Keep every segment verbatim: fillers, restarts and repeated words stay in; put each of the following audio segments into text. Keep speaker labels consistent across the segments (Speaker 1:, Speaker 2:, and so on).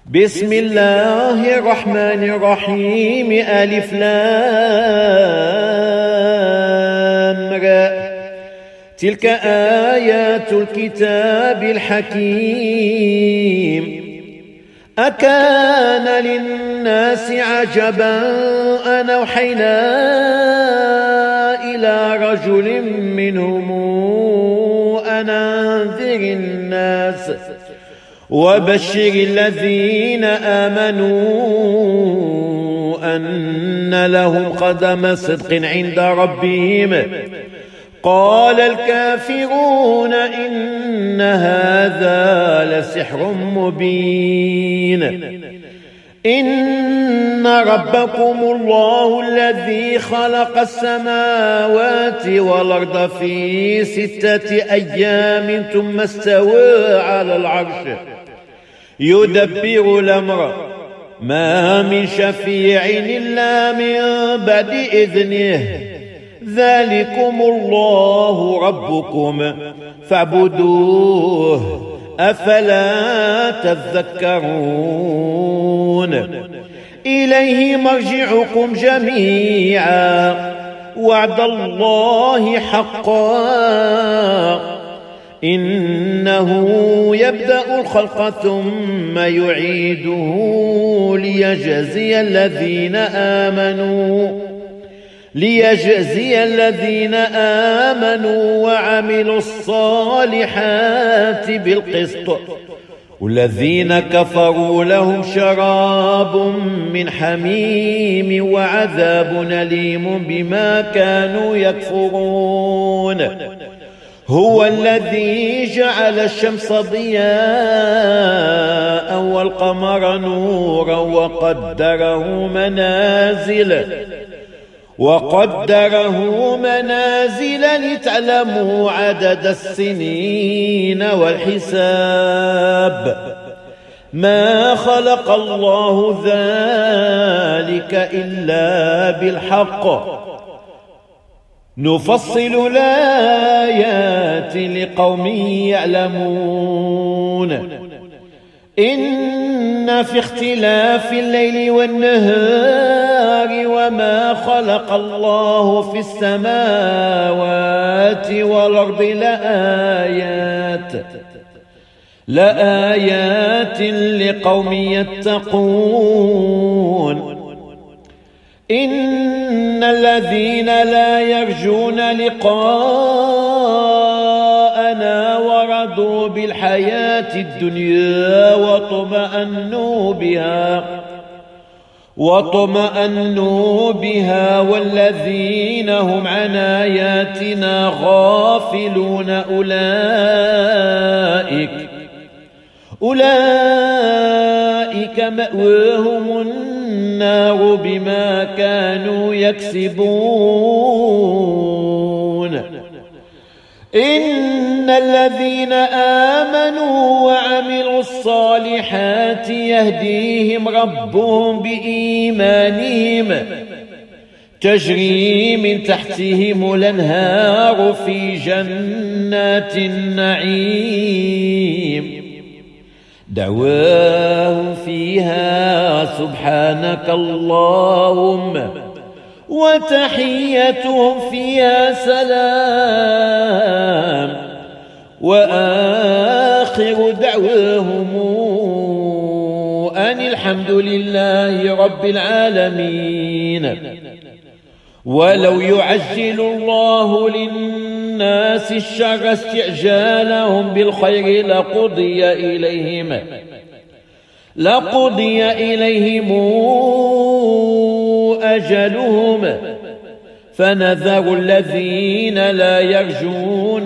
Speaker 1: بسم الله الرحمن الرحيم. ألف لام را. تلك آيات الكتاب الحكيم. أكان للناس عجبا أن أوحينا إلى رجل منهم أن أنذر الناس وبشر الذين آمنوا أن لهم قدم صدق عند ربهم. قال الكافرون إن هذا لسحر مبين. إن ربكم الله الذي خلق السماوات والأرض في ستة أيام ثم استوى على العرش يدبر الأمر ما من شفيع إلا من بعد إذنه. ذلكم الله ربكم فاعبدوه أفلا تذكرون. إليه مرجعكم جميعا وعد الله حقا إنه يبدأ الخلق ثم يعيده ليجزي الذين آمنوا ليجزي الذين آمنوا وعملوا الصالحات بالقسط والذين كفروا لهم شراب من حميم وعذاب أليم بما كانوا يكفرون. هو الذي جعل الشمس ضياء والقمر نورا وقدره منازل وقدره منازل لتعلموا عدد السنين والحساب. ما خلق الله ذلك إلا بالحق نفصل الآيات لقوم يعلمون. إن في اختلاف الليل والنهار وما خلق الله في السماوات والأرض لآيات لآيات لقوم يتقون. إن الذين لا يرجون لقاءنا ورضوا بالحياة الدنيا وطمأنوا بها وطمأنوا بها والذين هم عن آياتنا غافلون أولئك أولئك مأواهم النار بما كانوا يكسبون. إن الذين آمنوا وعملوا الصالحات يهديهم ربهم بإيمانهم تجري من تحتهم الأنهار في جنات النعيم. دعواهم فيها سبحانك اللهم وتحيتهم فيها سلام وآخر دعواهم أن الحمد لله رب العالمين. ولو يعجل الله للناس الشر استعجالهم بالخير لقضي إليهم لقضي إليهم أجلهم فنذر الذين لا يرجون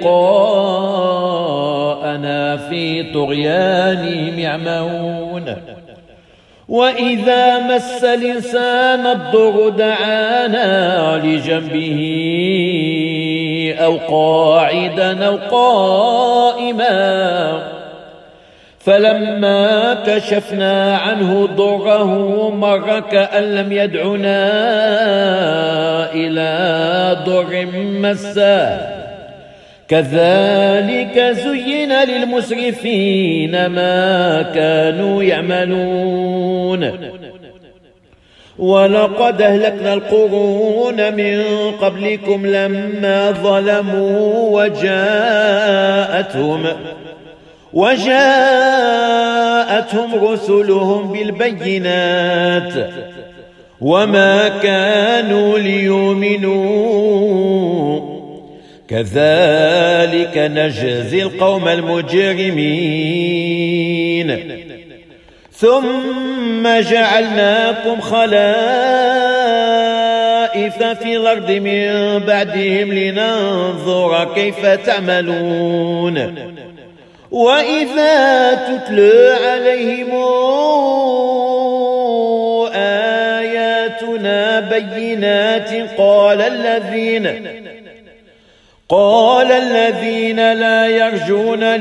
Speaker 1: لقاءنا في طغيانهم يعمهون. وإذا مس الإنسان الضر دعانا لجنبه أو قاعدا أو قائما فلما كشفنا عنه ضره مر كأن لم يدعنا إلى ضر مسه كذلك زين للمسرفين ما كانوا يعملون. ولقد أهلكنا القرون من قبلكم لما ظلموا وجاءتهم وجاءتهم رسلهم بالبينات وما كانوا ليؤمنوا كذلك نجزي القوم المجرمين. ثم جعلناكم خلائف في الأرض من بعدهم لننظر كيف تعملون. وإذا تتلى عليهم آياتنا بينات قال الذين قال الذين لا يرجون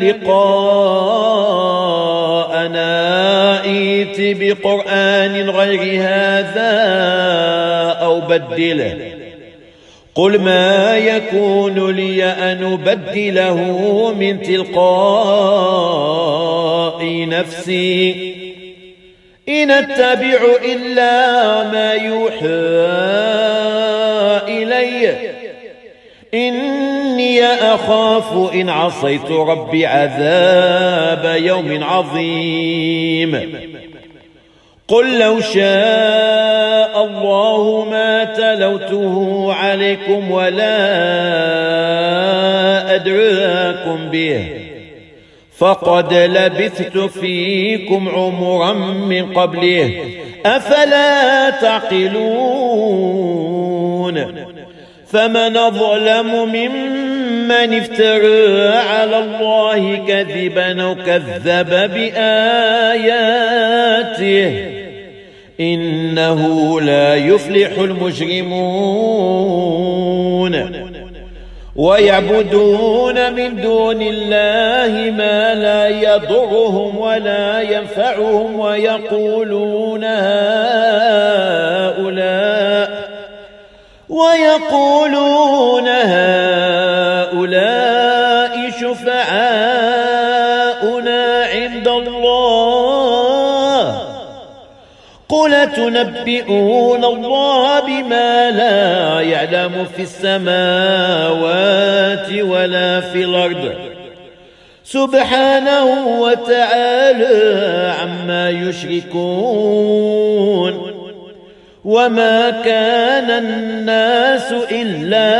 Speaker 1: لقاءنا ائت بقرآن غير هذا أو بدله قل ما يكون لي أن أبدله من تلقاء نفسي إن أتبع إلا ما يوحى إلي إني أخاف إن عصيت ربي عذاب يوم عظيم. قل لو شاء الله ما تلوته عليكم ولا أدراكم به فقد لبثت فيكم عمرا من قبله أفلا تعقلون. فمن أظلم ممن افترى على الله كذبا أو كذب بآياته إنه لا يفلح المجرمون. ويعبدون من دون الله ما لا يضرهم ولا ينفعهم ويقولون هؤلاء ويقولون هؤلاء شفعاؤنا عند الله قل تنبئون الله بما لا يعلم في السماوات ولا في الأرض سبحانه وتعالى عما يشركون. وما كان الناس إلا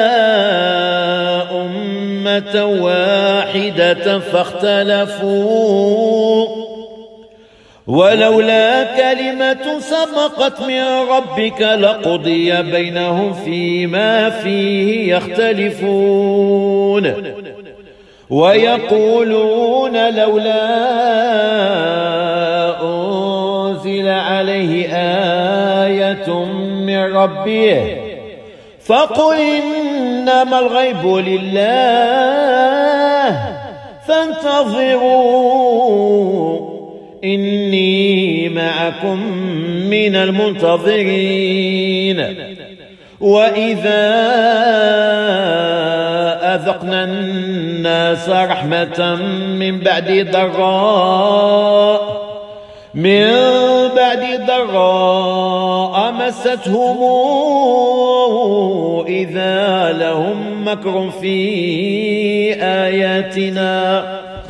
Speaker 1: أمة واحدة فاختلفوا ولولا كلمة سبقت من ربك لقضي بينهم فيما فيه يختلفون. ويقولون لولا أنزل عليه آية من ربه فقل إنما الغيب لله فانتظروا إني معكم من المنتظرين. وإذا أذقنا الناس رحمة من بعد ضراء من بعد ضراء مستهم إذا لهم مكر في آياتنا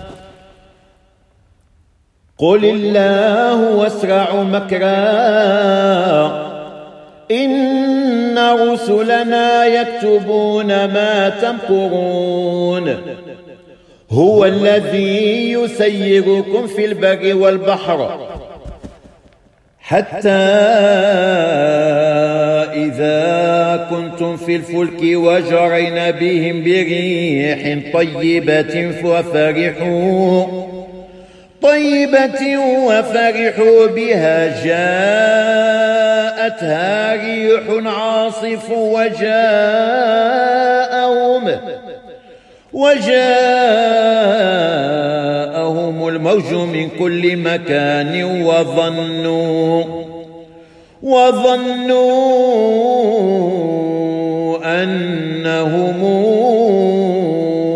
Speaker 1: قل الله أسرع مكرا إن رسلنا يكتبون ما تمكرون. هو الذي يسيركم في البر والبحر حتى إذا كنتم في الفلك وجرين بهم بريح طيبة وفرحوا طيبة وفرحوا بها جاءتها ريح عاصف وجاءهم وجاءهم الموج من كل مكان وظنوا وظنوا أنهم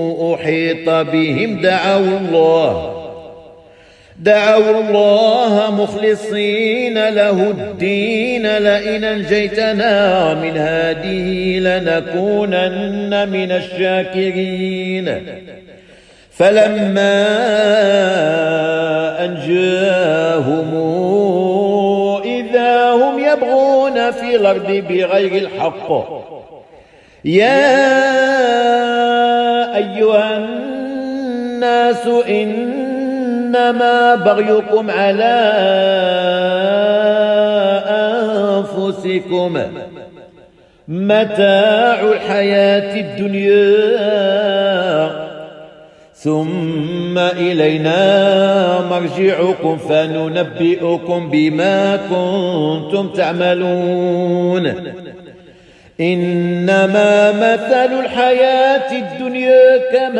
Speaker 1: أحيط بهم دعوا الله دعوا الله مخلصين له الدين لئن أنجيتنا من هذه لنكونن من الشاكرين فلما أنجاهم إذا هم يبغون في الأرض بغير الحق يا أيها الناس إنما بغيكم على أنفسكم متاع الحياة الدنيا ثم إلينا مرجعكم فننبئكم بما كنتم تعملون إنما مثل الحياة الدنيا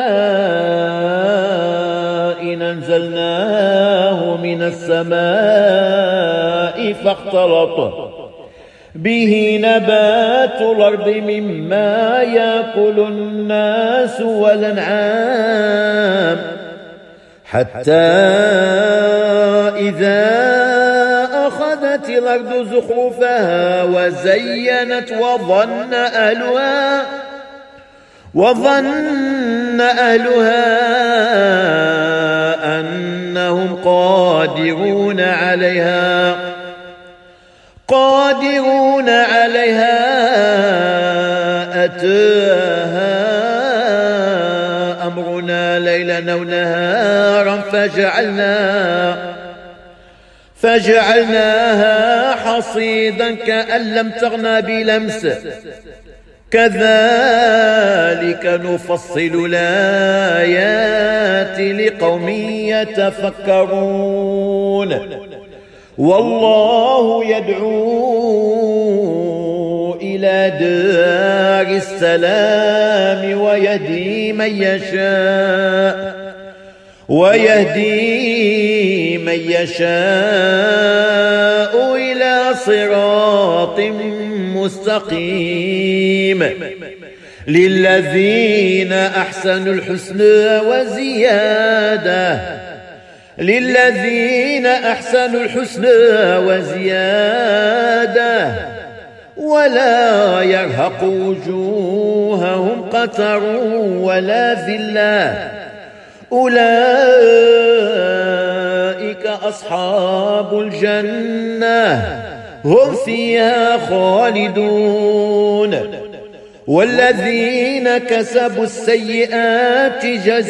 Speaker 1: كماء أنزلناه من السماء فاختلط به نبات الأرض مما يأكل الناس والأنعام حتى إذا أخذت الأرض زخرفها وزينت وظن أهلها وظن أهلها أنهم قادرون عليها قادرون عليها أتاها أمرنا ليلا أو نهارا فجعلنا فجعلناها حصيدا كأن لم تغن بلمس كذلك نفصل الآيات لقوم يتفكرون والله يدعو إلى دار السلام ويهدي من يشاء ويهدي من يشاء إلى صراط مستقيم للذين أحسنوا الحسنى وزيادة للذين أحسنوا الحسنى وزيادة ولا يرهق وجوههم قتر ولا ذلة أولئك أصحاب الجنة هم فيها خالدون والذين كسبوا السيئات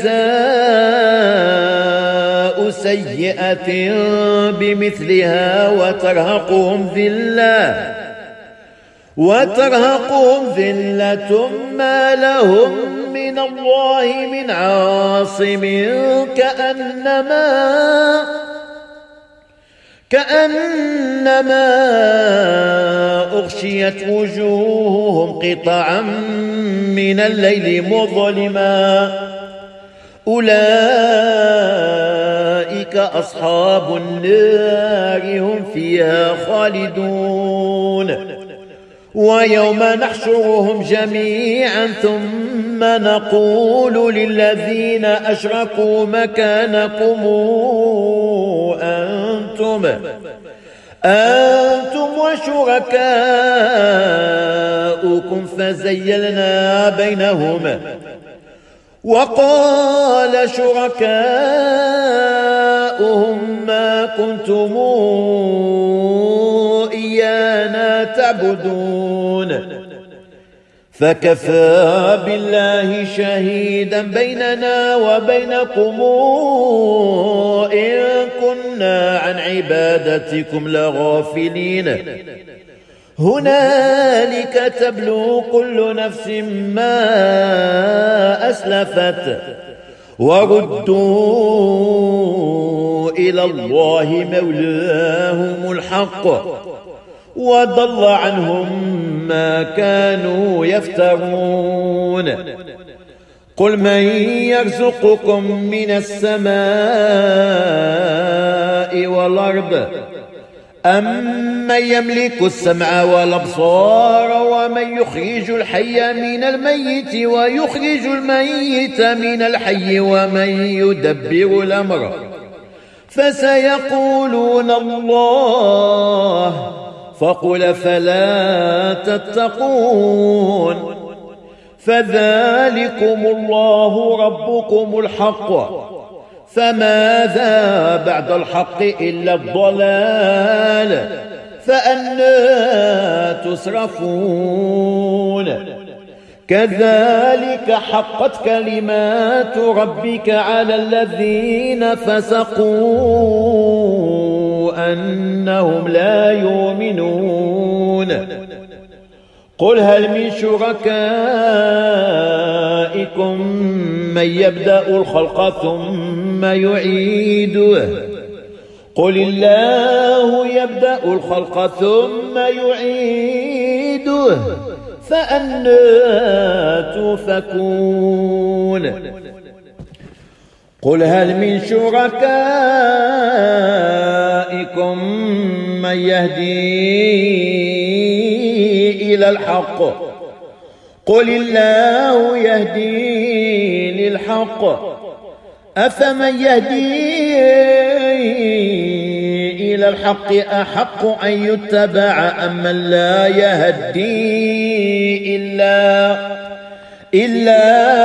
Speaker 1: جزاء سيئة بمثلها وترهقهم ذلة وترهقهم ذلة ما لهم من الله من عاصم كأنما كأنما أغشيت وجوههم قطعا من الليل مظلما أولئك أصحاب النار هم فيها خالدون ويوم نحشرهم جميعا ثم نقول للذين أشركوا مكانكم أنتم أنتم وشركاؤكم فزيلنا بينهم وقال شركاؤهم ما كنتم إيانا تعبدون فكفى بالله شهيدا بيننا وبينكم إن كنا عن عبادتكم لغافلين هنالك تبلو كل نفس ما أسلفت وردوا إلى الله مولاهم الحق وضل عنهم ما كانوا يفترون قل من يرزقكم من السماء والأرض أمن يملك السمع والأبصار ومن يخرج الحي من الميت ويخرج الميت من الحي ومن يدبر الأمر فسيقولون الله فقل فلا تتقون فذلكم الله ربكم الحق فماذا بعد الحق إلا الضلال فأنى تصرفون كذلك حقت كلمات ربك على الذين فسقوا أنهم لا يؤمنون قل هل من شركائكم من يبدأ الخلق ثم يعيده قل الله يبدأ الخلق ثم يعيده فأنى تؤفكون قل هل من شركائكم من يهدي إلى الحق قل الله يهدي للحق أفمن يهدي إلى الحق أحق أن يتبع أم من لا يهدي إلا إلا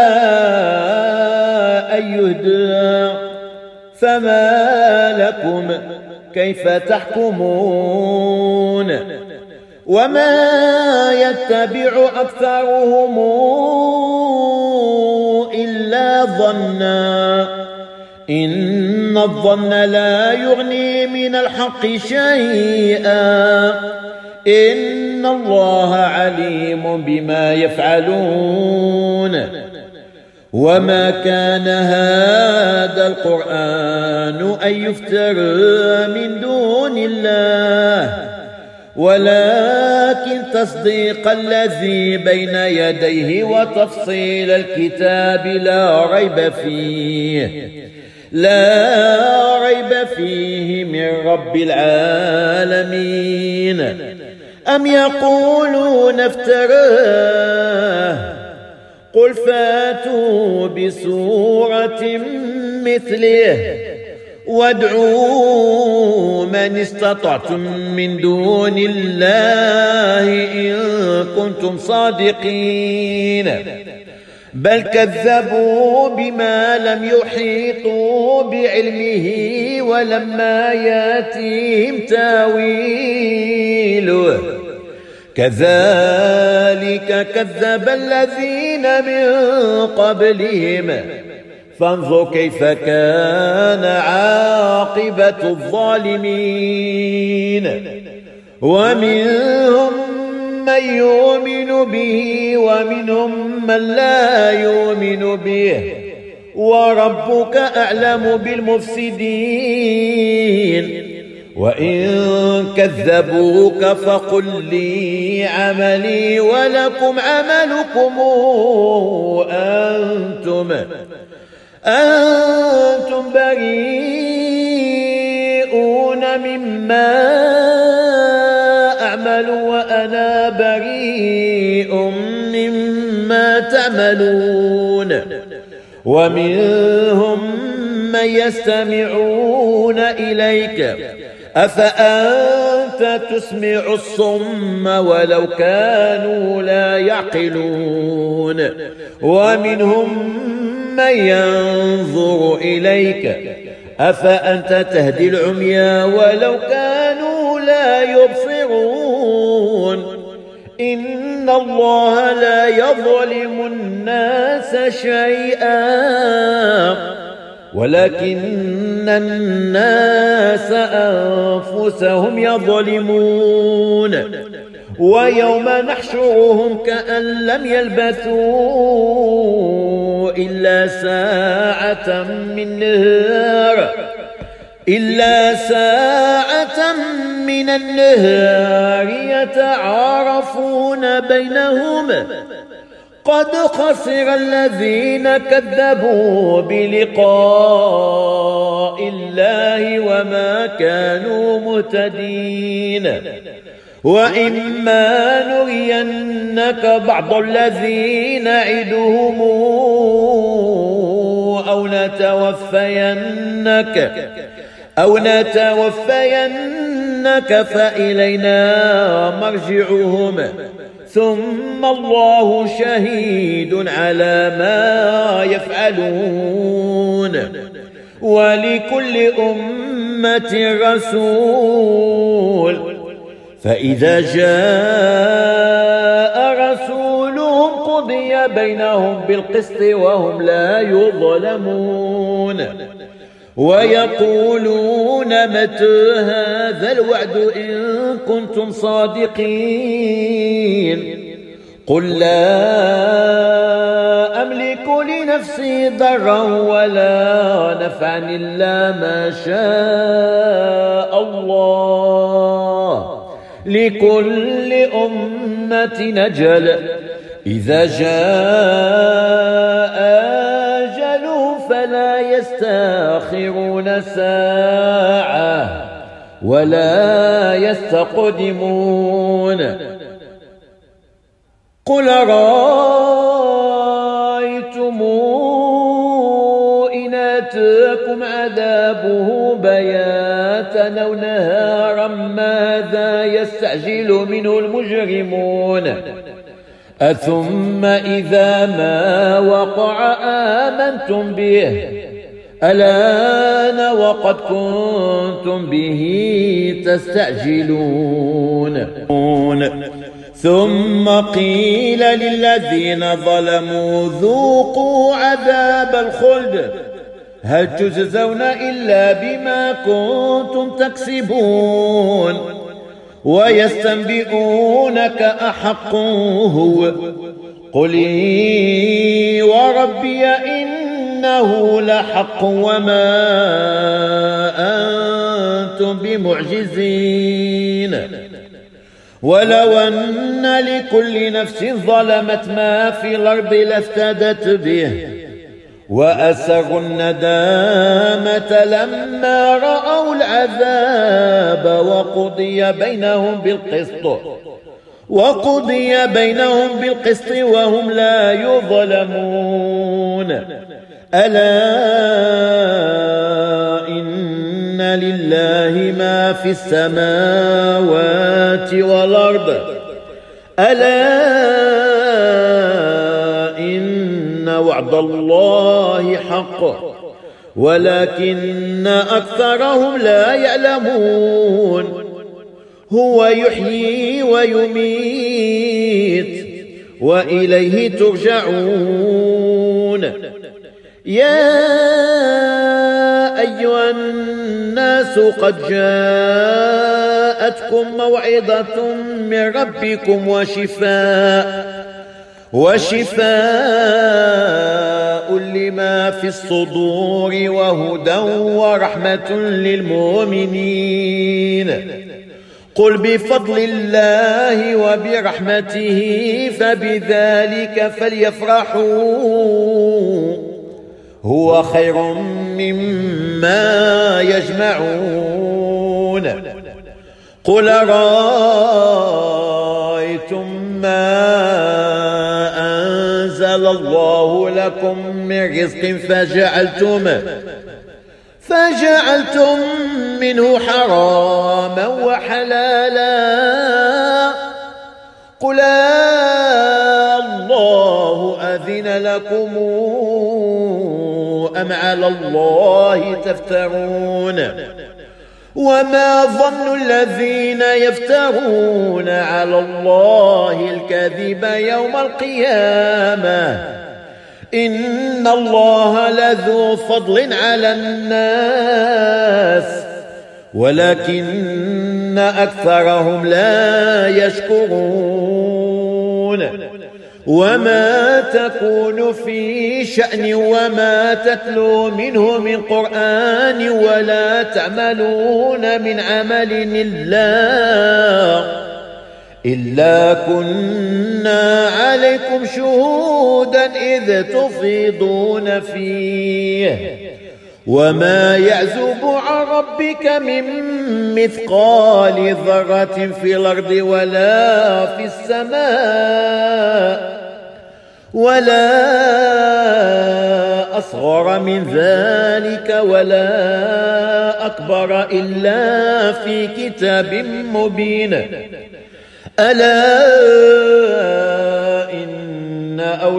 Speaker 1: أن يهدى فما لكم كيف تحكمون وما يتبع أكثرهم إلا ظنا إن الظن لا يغني من الحق شيئا إن الله عليم بما يفعلون وما كان هذا القرآن أن يفترى من دون الله ولكن تصديق الذي بين يديه وتفصيل الكتاب لا ريب فيه لا ريب فيه من رب العالمين أم يقولون افتراه قل فاتوا بسورة مثله وادعوا من استطعتم من دون الله إن كنتم صادقين بل كذبوا بما لم يحيطوا بعلمه ولما ياتيهم تاويله كذلك كذب الذين من قبلهم فانظر كيف كان عاقبة الظالمين ومنهم من يؤمن به ومنهم من لا يؤمن به وربك أعلم بالمفسدين وإن كذبوك فقل لي عملي ولكم عملكم أنتم أنتم بريئون مما أعمل وأنا بريء مما تعملون ومنهم من يستمعون إليك أفأنت تسمع الصم ولو كانوا لا يعقلون ومنهم من ينظر إليك أفأنت تهدي العميا ولو كانوا لا يبصرون إن الله لا يظلم الناس شيئا ولكن الناس أنفسهم يظلمون ويوم نحشرهم كأن لم يلبثوا إلا ساعة من نهار إلا ساعة من النهار يتعارفون بينهم قد خسر الذين كذبوا بلقاء الله وما كانوا مهتدين وإما نرينك بعض الذي نعدهم أو نتوفينك أو نتوفينك فإلينا مرجعهم ثم الله شهيد على ما يفعلون ولكل أمة رسول فإذا جاء رسولهم قضي بينهم بالقسط وهم لا يظلمون ويقولون متى هذا الوعد إن كنتم صادقين قل لا أملك لنفسي ضرا ولا نفعا إلا ما شاء الله لكل أمة نجل إذا جاء أجل فلا يستأخرون ساعة ولا يستقدمون قل رأيتم إن أتاكم عذابه بياتا أو نهارا ماذا يستعجل منه المجرمون أثم إذا ما وقع آمنتم به الآن وقد كنتم به تستعجلون ثم قيل للذين ظلموا ذوقوا عذاب الخلد هل تجزون إلا بما كنتم تكسبون ويستنبئونك أحق هو قل إي وربي إنه لحق وما أنتم بمعجزين ولو أن لكل نفس ظلمت ما في الأرض لافتدت به وأسروا الندامة لما رأوا العذاب وقضي بينهم بالقسط وقضي بينهم بالقسط وهم لا يظلمون ألا إن لله ما في السماوات والأرض ألا إن وعد الله حق ولكن أكثرهم لا يعلمون هو يحيي ويميت وإليه ترجعون يا أيها الناس قد جاءتكم موعظة من ربكم وشفاء وشفاء لما في الصدور وهدى ورحمة للمؤمنين قل بفضل الله وبرحمته فبذلك فليفرحوا هو خير مما يجمعون قل رأيتم ما أنزل الله لكم من رزق فجعلتم فجعلتم منه حراما وحلالا قل الله أذن لكم أم على الله تفترون وما ظن الذين يفترون على الله الكذب يوم القيامة إن الله لذو فضل على الناس ولكن أكثرهم لا يشكرون وما تكون في شأن وما تتلو منه من قرآن ولا تعملون من عمل إلا إلا كنا عليكم شهودا إذ تفيضون فيه وما يعزب عن ربك من مثقال ذرة في الأرض ولا في السماء ولا أصغر من ذلك ولا أكبر إلا في كتاب مبين. ألا إن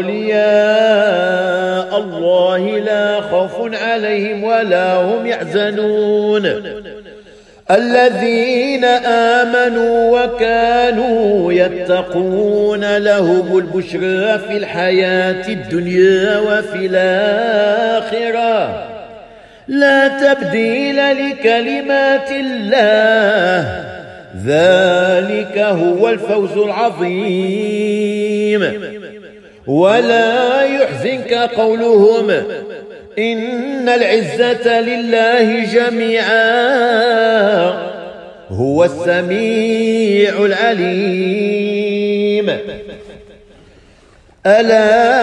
Speaker 1: أولياء الله لا خوف عليهم ولا هم يحزنون الذين آمنوا وكانوا يتقون لهم البشرى في الحياة الدنيا وفي الآخرة لا تبديل لكلمات الله ذلك هو الفوز العظيم. ولا يحزنك قولهم إن العزة لله جميعا هو السميع العليم. ألا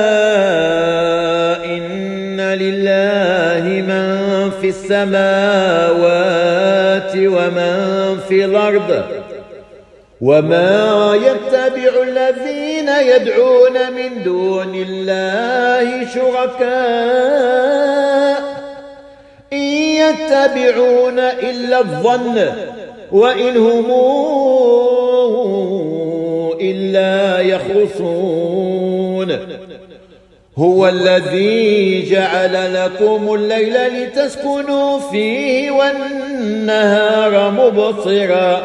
Speaker 1: إن لله من في السماوات ومن في الأرض وما يتبع الذين يدعون من دون الله شركاء إن يتبعون إلا الظن وإن هم إلا يخرصون. هو الذي جعل لكم الليل لتسكنوا فيه والنهار مبصرا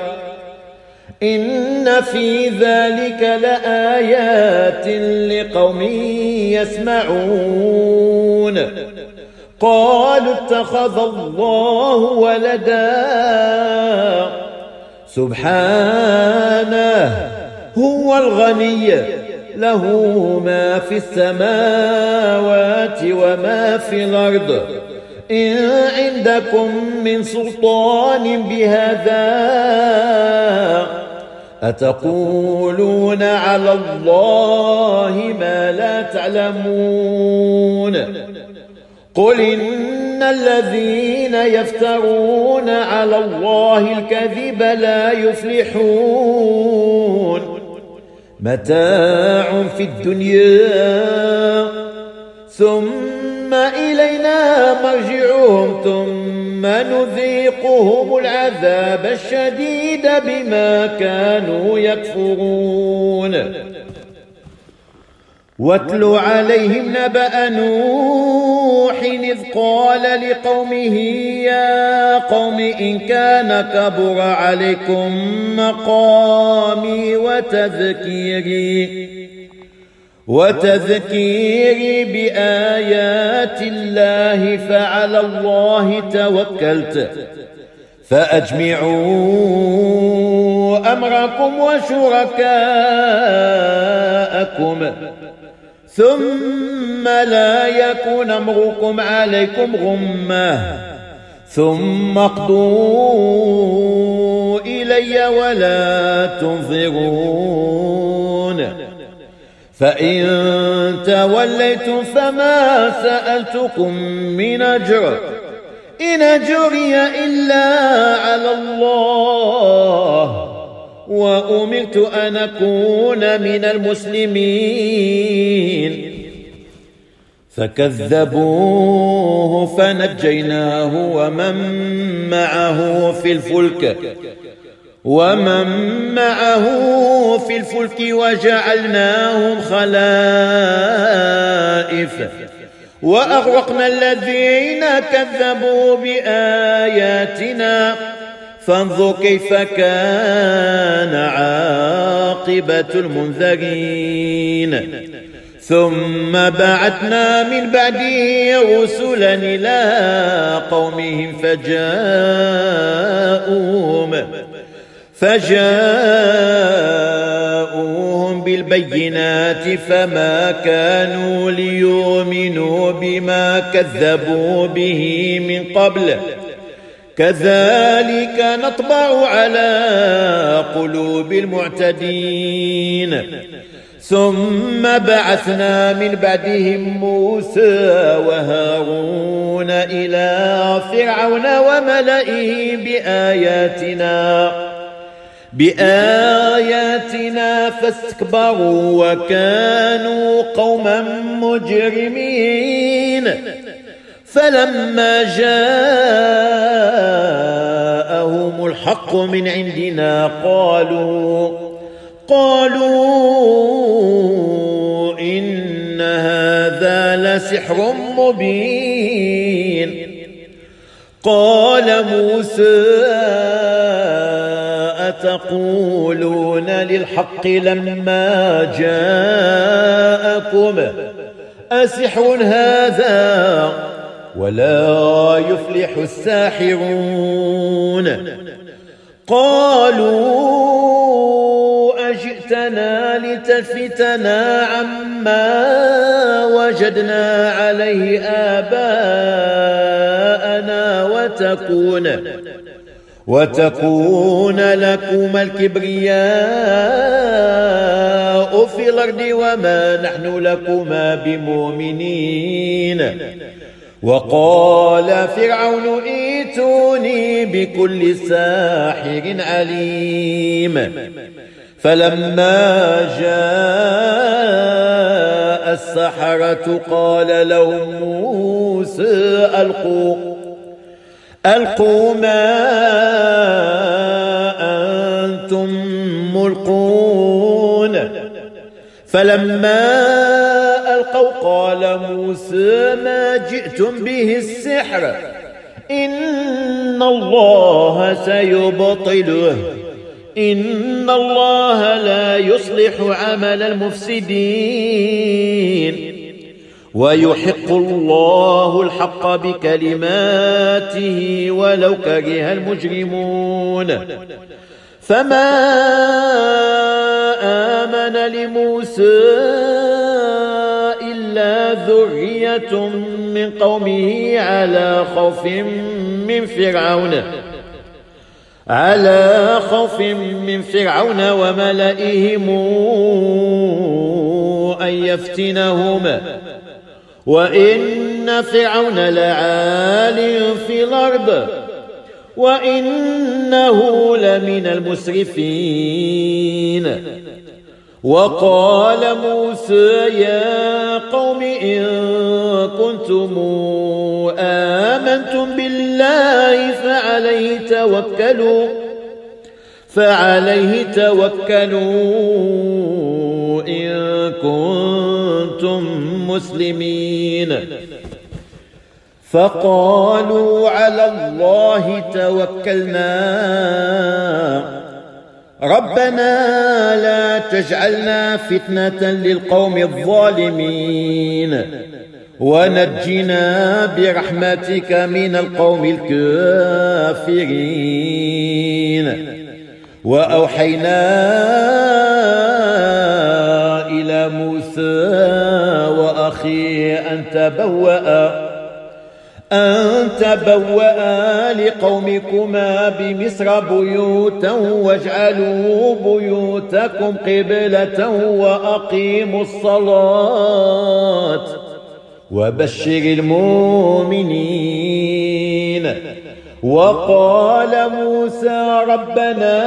Speaker 1: إن في ذلك لآيات لقوم يسمعون. قالوا اتخذ الله ولدا سبحانه هو الغني له ما في السماوات وما في الأرض إن عندكم من سلطان بهذا أتقولون على الله ما لا تعلمون. قل إن الذين يفترون على الله الكذب لا يفلحون متاع في الدنيا ثم إلينا مرجعهم ثم نذيقهم العذاب الشديد بما كانوا يكفرون. واتل عليهم نبأ نوح إذ قال لقومه يا قوم إن كان كبر عليكم مقامي وتذكيري وتذكيري بآيات الله فعلى الله توكلت فأجمعوا أمركم وشركاءكم ثم لا يكون أمركم عليكم غمة ثم اقضوا إلي ولا تنظرون. فإن توليتم فما سألتكم من أجر إن أجري إلا على الله وأمرت أن أكون من المسلمين. فكذبوه فنجيناه ومن معه في الفلك ومن معه في الفلك وجعلناهم خلائف وأغرقنا الذين كذبوا بآياتنا فانظر كيف كان عاقبة المنذرين. ثم بعثنا من بعده رسلا إلى قومهم فجاءوهم فجاءوهم بالبينات فما كانوا ليؤمنوا بما كذبوا به من قبل كذلك نطبع على قلوب المعتدين. ثم بعثنا من بعدهم موسى وهارون إلى فرعون وملئه بآياتنا بآياتنا فاستكبروا وكانوا قوما مجرمين. فلما جاءهم الحق من عندنا قالوا قالوا إن هذا لسحر مبين. قال موسى أتقولون للحق لما جاءكم أسحر هذا ولا يفلح الساحرون. قالوا أجئتنا لتلفتنا عما وجدنا عليه آباءنا وتكون وتكون لكم الكبرياء في الأرض وما نحن لكما بمؤمنين. وقال فرعون ائتوني بكل ساحر عليم. فلما جاء السحرة قال لهم موسى ألقوا ألقوا ما أنتم ملقون. فلما ألقوا قال موسى ما جئتم به السحر إن الله سيبطله إن الله لا يصلح عمل المفسدين ويحق الله الحق بكلماته ولو كره المجرمون. فما آمن لموسى إلا ذرية من قومه على خوف من فرعون على خوف من فرعون وملئهم أن يفتنهم وإن فرعون لعال في الأرض وإنه لمن المسرفين. وقال موسى يا قوم إن كنتم آمنتم بالله فعليه توكلوا فعليه توكلوا إن كنتم مسلمين. فقالوا على الله توكلنا ربنا لا تجعلنا فتنة للقوم الظالمين ونجنا برحمتك من القوم الكافرين. وأوحينا إلى موسى وأخيه أن تبوأ أن تبوأ لقومكما بمصر بيوتا واجعلوا بيوتكم قبلة وأقيموا الصلاة وبشر المؤمنين. وقال موسى ربنا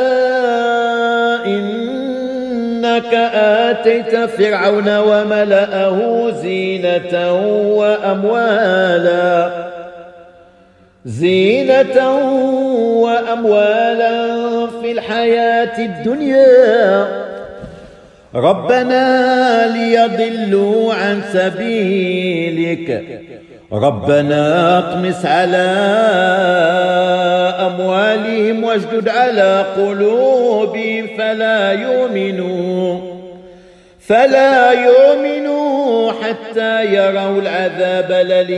Speaker 1: إنك آتيت فرعون وملأه زينة وأموالا زينة وأموالا في الحياة الدنيا ربنا ليضلوا عن سبيلك ربنا اطمس على أموالهم واشدد على قلوبهم فلا يؤمنوا فلا يؤمنوا حتى يروا العذاب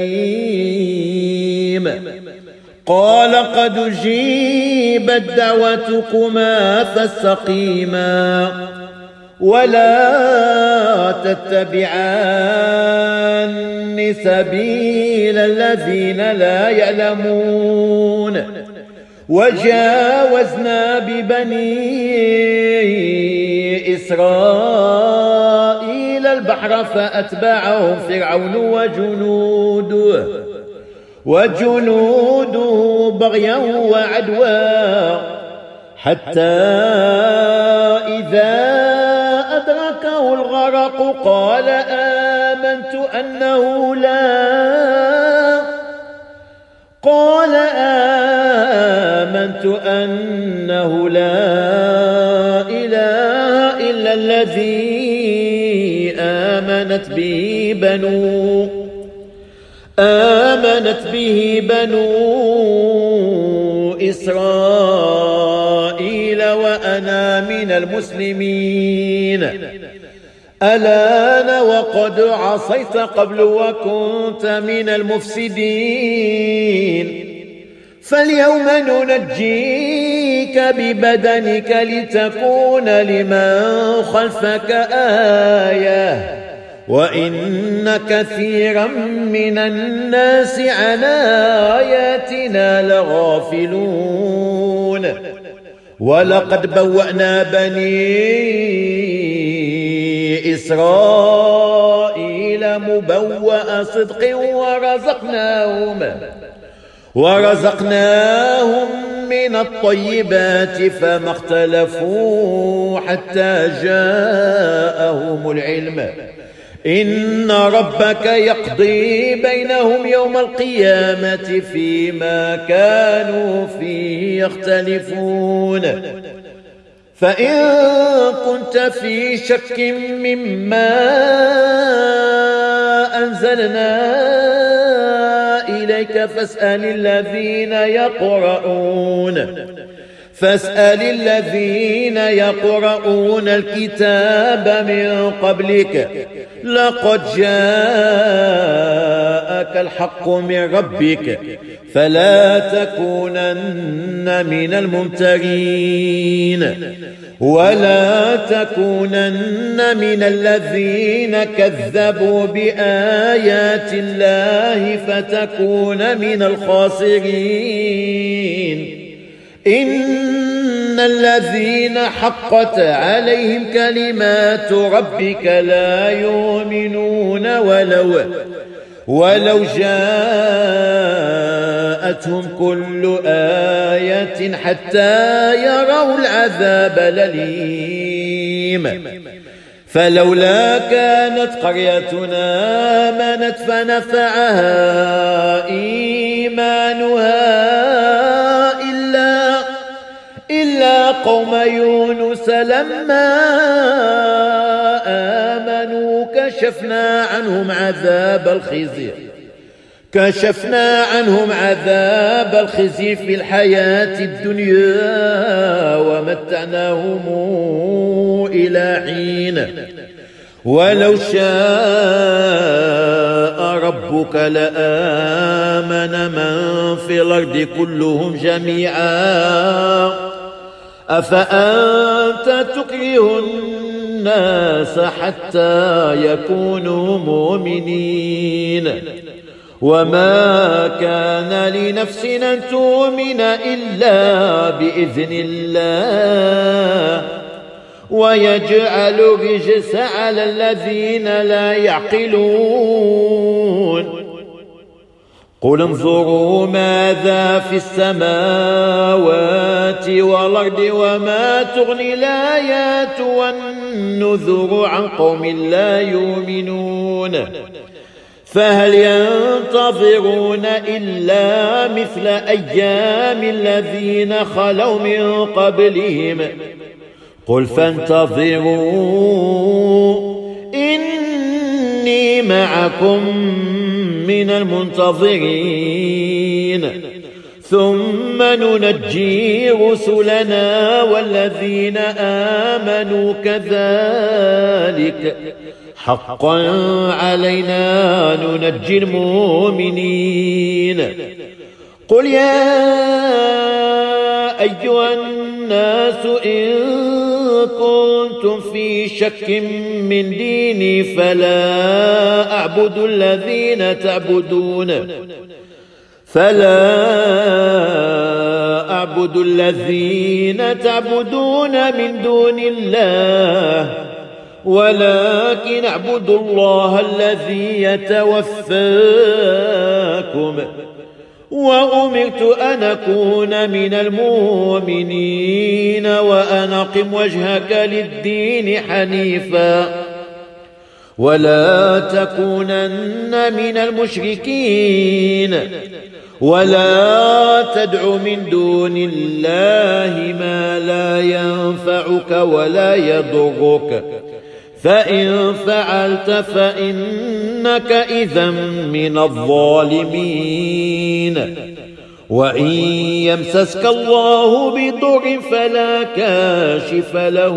Speaker 1: الأليم. قال قد أجيبت دعوتكما فاستقيما ولا تتبعان المن سبيل الذين لا يعلمون وجاوزنا ببني إسرائيل البحر فأتبعهم فرعون وجنوده وجنوده بغيا وعدوا حتى إذا أدركه الغرق قال آمنت أنه لا قال آمنت أنه لا إله إلا الذي آمنت به بنو آمنت به بنو إسرائيل وأنا من المسلمين الآن وقد عصيت قبل وكنت من المفسدين فاليوم ننجيك ببدنك لتكون لمن خلفك آية وإن كثيرا من الناس عن آياتنا لغافلون ولقد بوأنا بني إسرائيل مبوأ صدق ورزقناهم ورزقناهم من الطيبات فما اختلفوا حتى جاءهم العلم إن ربك يقضي بينهم يوم القيامة فيما كانوا فيه يختلفون فإن كنت في شك مما أنزلنا إليك فاسأل الذين يقرؤون فاسأل الذين يقرؤون الكتاب من قبلك لقد جاءك الحق من ربك فلا تكونن من الممترين ولا تكونن من الذين كذبوا بآيات الله فتكون من الخاسرين إن الذين حقت عليهم كلمات ربك لا يؤمنون ولو ولو جاءتهم كل آية حتى يروا العذاب الأليم فلولا كانت قريتنا آمنت فنفعها إيمانها إلا إلا قوم يونس لما آمنوا كشفنا عنهم عذاب الخزي كشفنا عنهم عذاب الخزي في الحياة الدنيا ومتعناهم إلى حين ولو شاء ربك لآمن من في الأرض كلهم جميعا أفأنت تكره الناس حتى يكونوا مؤمنين وما كان لنفس أن تؤمن إلا بإذن الله ويجعل الرجس على الذين لا يعقلون قل انظروا ماذا في السماوات والأرض وما تغني الآيات والنذر عن قوم لا يؤمنون فهل ينتظرون إلا مثل أيام الذين خلوا من قبلهم قل فانتظروا إني معكم من المنتظرين ثم ننجي رسلنا والذين آمنوا كذلك حقا علينا ننجي المؤمنين قل يا أيها الناس إن كنتم في شك من ديني فلا أعبد الذين تعبدون فلا أعبد الذين تعبدون من دون الله ولكن أعبد الله الذي يتوفاكم وأمرت أن أكون من المؤمنين وأن أقم وجهك للدين حنيفا ولا تكونن من المشركين ولا تدع من دون الله ما لا ينفعك ولا يضرك فإن فعلت فإنك إذا من الظالمين وإن يمسسك الله بضر فلا كاشف له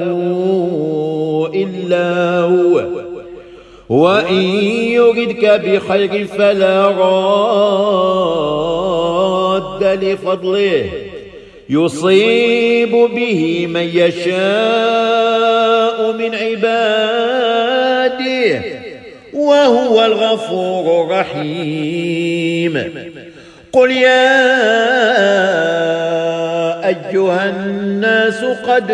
Speaker 1: إلا هو وإن يردك بخير فلا راد لفضله يصيب به من يشاء من عباده وهو الغفور الرحيم قل يا أيها الناس قد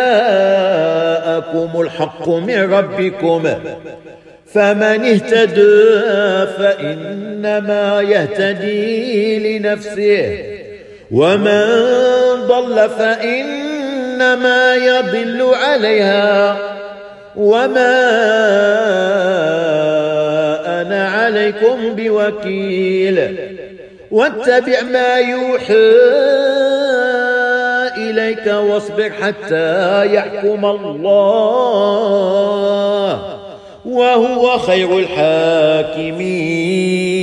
Speaker 1: جاءكم الحق من ربكم فمن اهتدى فإنما يهتدي لنفسه ومن ضل فإنما يضل عليها وما أنا عليكم بوكيل واتبع ما يوحى إليك واصبر حتى يحكم الله وهو خير الحاكمين.